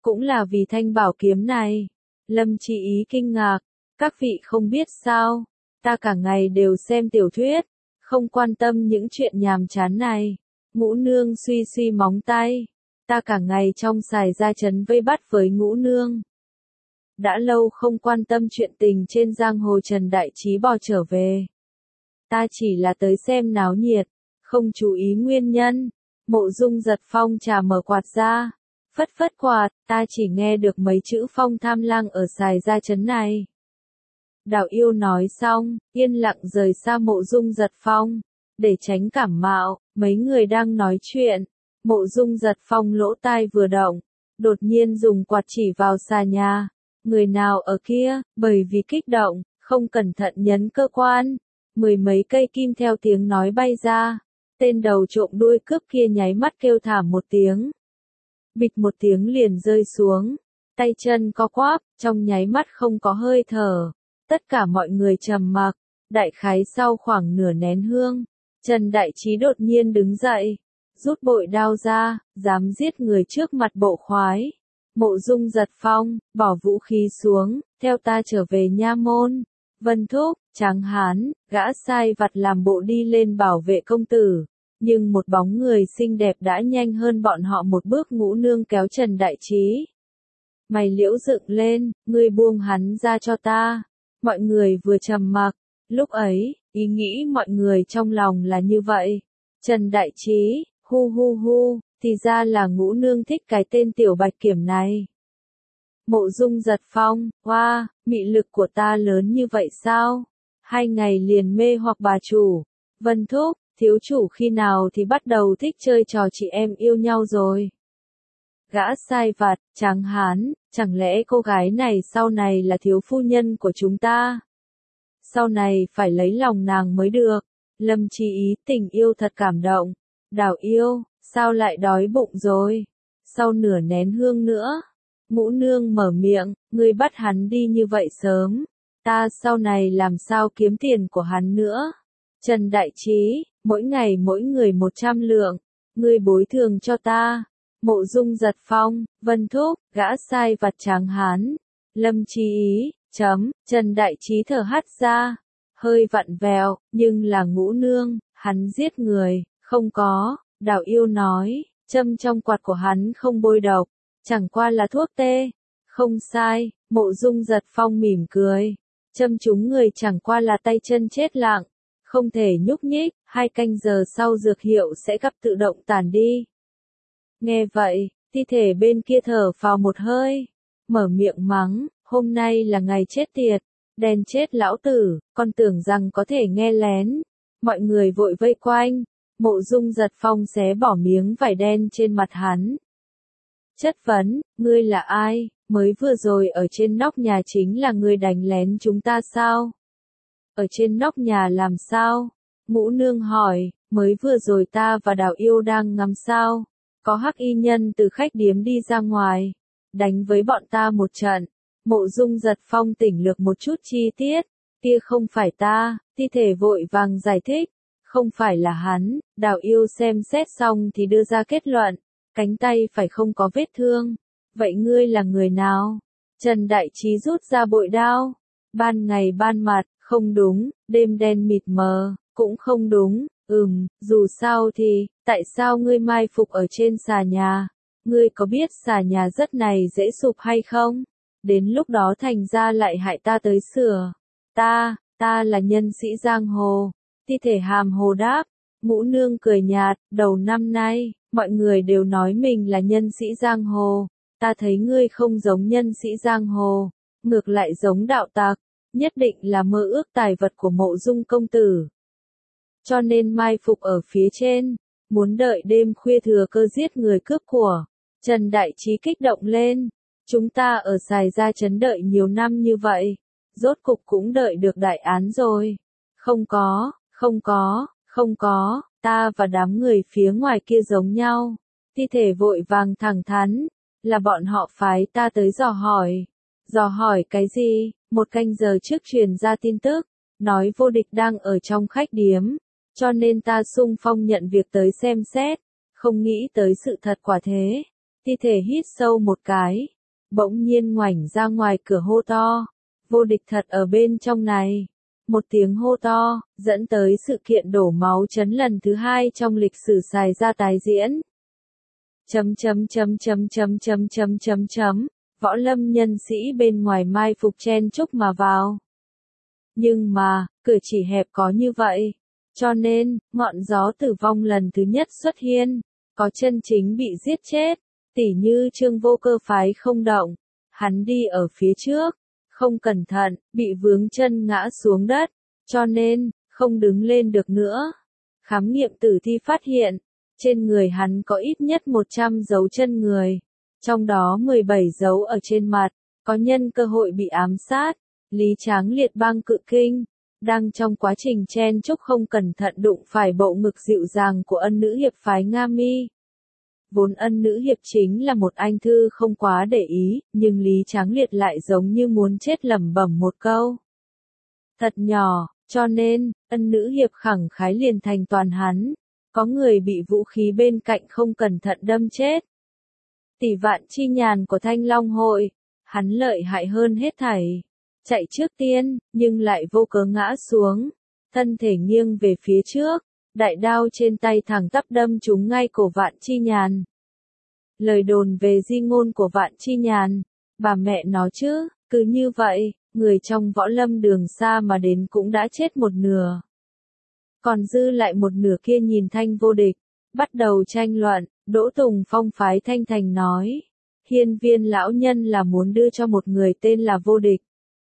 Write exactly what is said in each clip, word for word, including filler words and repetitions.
cũng là vì thanh bảo kiếm này. Lâm Chỉ Ý kinh ngạc, các vị không biết sao, ta cả ngày đều xem tiểu thuyết, không quan tâm những chuyện nhàm chán này. Ngũ nương suy suy móng tay, ta cả ngày trong xài ra trấn vây bắt với ngũ nương. Đã lâu không quan tâm chuyện tình trên giang hồ, Trần Đại Trí bò trở về. Ta chỉ là tới xem náo nhiệt, không chú ý nguyên nhân. Mộ Dung giật phong trà mở quạt ra, phất phất quạt, ta chỉ nghe được mấy chữ phong tham lang ở xài ra trấn này. Đào Yêu nói xong, yên lặng rời xa Mộ Dung giật phong, để tránh cảm mạo. Mấy người đang nói chuyện, Mộ Dung giật phong lỗ tai vừa động, đột nhiên dùng quạt chỉ vào xà nhà. Người nào ở kia? Bởi vì kích động, không cẩn thận nhấn cơ quan, mười mấy cây kim theo tiếng nói bay ra. Tên đầu trộm đuôi cướp kia nháy mắt kêu thảm một tiếng, bịch một tiếng liền rơi xuống, tay chân co quắp, trong nháy mắt không có hơi thở. Tất cả mọi người trầm mặc. Đại khái sau khoảng nửa nén hương, Trần Đại Trí đột nhiên đứng dậy, rút bội đao ra, dám giết người trước mặt bộ khoái. Mộ Dung giật phong, bỏ vũ khí xuống, theo ta trở về nha môn. Vân Thúc, Tráng Hán, gã sai vặt làm bộ đi lên bảo vệ công tử. Nhưng một bóng người xinh đẹp đã nhanh hơn bọn họ một bước. Ngũ nương kéo Trần Đại Trí. Mày liễu dựng lên, ngươi buông hắn ra cho ta. Mọi người vừa trầm mặc. Lúc ấy, ý nghĩ mọi người trong lòng là như vậy. Trần Đại Trí, hu hu hu, thì ra là ngũ nương thích cái tên tiểu bạch kiểm này. Mộ Dung giật phong, hoa, wow, mị lực của ta lớn như vậy sao? Hai ngày liền mê hoặc bà chủ. Vân Thúc, thiếu chủ khi nào thì bắt đầu thích chơi trò chị em yêu nhau rồi? Gã sai vặt, Tráng Hán, chẳng lẽ cô gái này sau này là thiếu phu nhân của chúng ta? Sau này phải lấy lòng nàng mới được. Lâm Chỉ Ý, tình yêu thật cảm động. Đào Yêu, sao lại đói bụng rồi? Sau nửa nén hương nữa. Ngũ nương mở miệng, ngươi bắt hắn đi như vậy sớm. Ta sau này làm sao kiếm tiền của hắn nữa? Trần Đại Trí, mỗi ngày mỗi người một trăm lượng. Ngươi bồi thường cho ta. Mộ Dung giật phong, Vân Thúc, gã sai vặt Tráng Hán. Lâm Chỉ Ý, chấm, Trần Đại Trí thở hắt ra. Hơi vặn vẹo, nhưng là ngũ nương, hắn giết người, không có. Đào Yêu nói, châm trong quạt của hắn không bôi độc, chẳng qua là thuốc tê. Không sai, Mộ Dung giật phong mỉm cười. Châm chúng người chẳng qua là tay chân chết lặng, không thể nhúc nhích, hai canh giờ sau dược hiệu sẽ gấp tự động tàn đi. Nghe vậy, thi thể bên kia thở phào một hơi, mở miệng mắng, hôm nay là ngày chết tiệt, đen chết lão tử, con tưởng rằng có thể nghe lén. Mọi người vội vây quanh, Mộ Dung giật phong xé bỏ miếng vải đen trên mặt hắn. Chất vấn, ngươi là ai, mới vừa rồi ở trên nóc nhà chính là ngươi đánh lén chúng ta sao? Ở trên nóc nhà làm sao? Ngũ nương hỏi, mới vừa rồi ta và Đào Yêu đang ngắm sao? Có hắc y nhân từ khách điếm đi ra ngoài, đánh với bọn ta một trận. Mộ Dung giật phong tỉnh lược một chút chi tiết, kia không phải ta, thi thể vội vàng giải thích, không phải là hắn. Đào Yêu xem xét xong thì đưa ra kết luận, cánh tay phải không có vết thương. Vậy ngươi là người nào? Trần Đại Trí rút ra bội đao. Ban ngày ban mặt, không đúng, đêm đen mịt mờ, cũng không đúng, ừm, dù sao thì, tại sao ngươi mai phục ở trên xà nhà? Ngươi có biết xà nhà rất này dễ sụp hay không? Đến lúc đó thành ra lại hại ta tới sửa. Ta, ta là nhân sĩ giang hồ. Thi thể hàm hồ đáp. Ngũ nương cười nhạt, đầu năm nay, mọi người đều nói mình là nhân sĩ giang hồ. Ta thấy ngươi không giống nhân sĩ giang hồ, ngược lại giống đạo tặc, nhất định là mơ ước tài vật của Mộ Dung công tử. Cho nên mai phục ở phía trên, muốn đợi đêm khuya thừa cơ giết người cướp của. Trần Đại Trí kích động lên, chúng ta ở xài ra trấn đợi nhiều năm như vậy, rốt cục cũng đợi được đại án rồi. Không có, không có, không có, ta và đám người phía ngoài kia giống nhau. Thi thể vội vàng thẳng thắn, là bọn họ phái ta tới dò hỏi. Dò hỏi cái gì? Một canh giờ trước truyền ra tin tức, nói vô địch đang ở trong khách điếm, cho nên ta xung phong nhận việc tới xem xét, không nghĩ tới sự thật quả thế. Thi thể hít sâu một cái, bỗng nhiên ngoảnh ra ngoài cửa hô to, vô địch thật ở bên trong này. Một tiếng hô to, dẫn tới sự kiện đổ máu chấn lần thứ hai trong lịch sử xài ra tái diễn. Chấm chấm chấm chấm chấm chấm chấm chấm chấm, võ lâm nhân sĩ bên ngoài mai phục chen chúc mà vào. Nhưng mà, cửa chỉ hẹp có như vậy. Cho nên, ngọn gió tử vong lần thứ nhất xuất hiện, có chân chính bị giết chết, tỉ như Trương Vô Cơ phái không động, hắn đi ở phía trước, không cẩn thận, bị vướng chân ngã xuống đất, cho nên, không đứng lên được nữa. Khám nghiệm tử thi phát hiện, trên người hắn có ít nhất một trăm dấu chân người, trong đó mười bảy dấu ở trên mặt, có nhân cơ hội bị ám sát. Lý Tráng Liệt bang cự kinh, đang trong quá trình chen chúc không cẩn thận đụng phải bộ ngực dịu dàng của ân nữ hiệp phái Nga Mi. Vốn ân nữ hiệp chính là một anh thư không quá để ý, nhưng Lý Tráng Liệt lại giống như muốn chết lẩm bẩm một câu. Thật nhỏ, cho nên, ân nữ hiệp khẳng khái liền thành toàn hắn. Có người bị vũ khí bên cạnh không cẩn thận đâm chết. Tỷ Vạn Chi Nhàn của Thanh Long Hội, hắn lợi hại hơn hết thảy. Chạy trước tiên, nhưng lại vô cớ ngã xuống, thân thể nghiêng về phía trước, đại đao trên tay thẳng tắp đâm trúng ngay cổ Vạn Chi Nhàn. Lời đồn về di ngôn của Vạn Chi Nhàn, bà mẹ nó chứ, cứ như vậy, người trong võ lâm đường xa mà đến cũng đã chết một nửa. Còn dư lại một nửa kia nhìn Thanh vô địch, bắt đầu tranh luận. Đỗ Tùng Phong phái Thanh Thành nói, Hiên Viên lão nhân là muốn đưa cho một người tên là vô địch.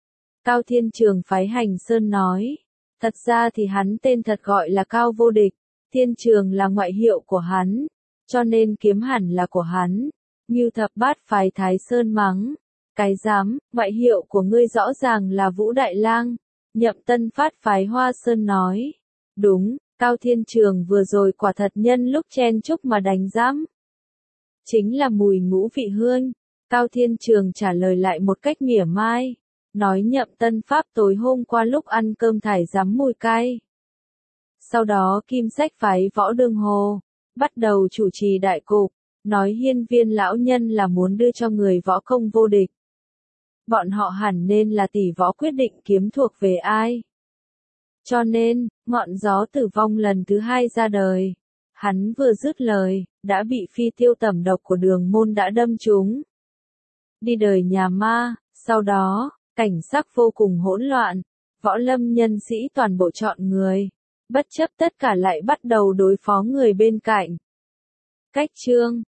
Cao Thiên Trường phái Hành Sơn nói, thật ra thì hắn tên thật gọi là Cao Vô Địch, Thiên Trường là ngoại hiệu của hắn, cho nên kiếm hẳn là của hắn. Ngưu Thập Bát phái Thái Sơn mắng, cái dám, ngoại hiệu của ngươi rõ ràng là Vũ Đại Lang. Nhậm Tân Phát phái Hoa Sơn nói, đúng, Cao Thiên Trường vừa rồi quả thật nhân lúc chen chúc mà đánh giám. Chính là mùi ngũ vị hương. Cao Thiên Trường trả lời lại một cách mỉa mai. Nói Nhậm Tân Pháp tối hôm qua lúc ăn cơm thải giám mùi cay. Sau đó Kim Sách phái Võ Đương Hồ, bắt đầu chủ trì đại cục, nói Hiên Viên lão nhân là muốn đưa cho người võ công vô địch. Bọn họ hẳn nên là tỷ võ quyết định kiếm thuộc về ai. Cho nên, ngọn gió tử vong lần thứ hai ra đời. Hắn vừa dứt lời, đã bị phi tiêu tẩm độc của Đường Môn đã đâm trúng. Đi đời nhà ma, sau đó, cảnh sắc vô cùng hỗn loạn, võ lâm nhân sĩ toàn bộ chọn người, bất chấp tất cả lại bắt đầu đối phó người bên cạnh. Cách chương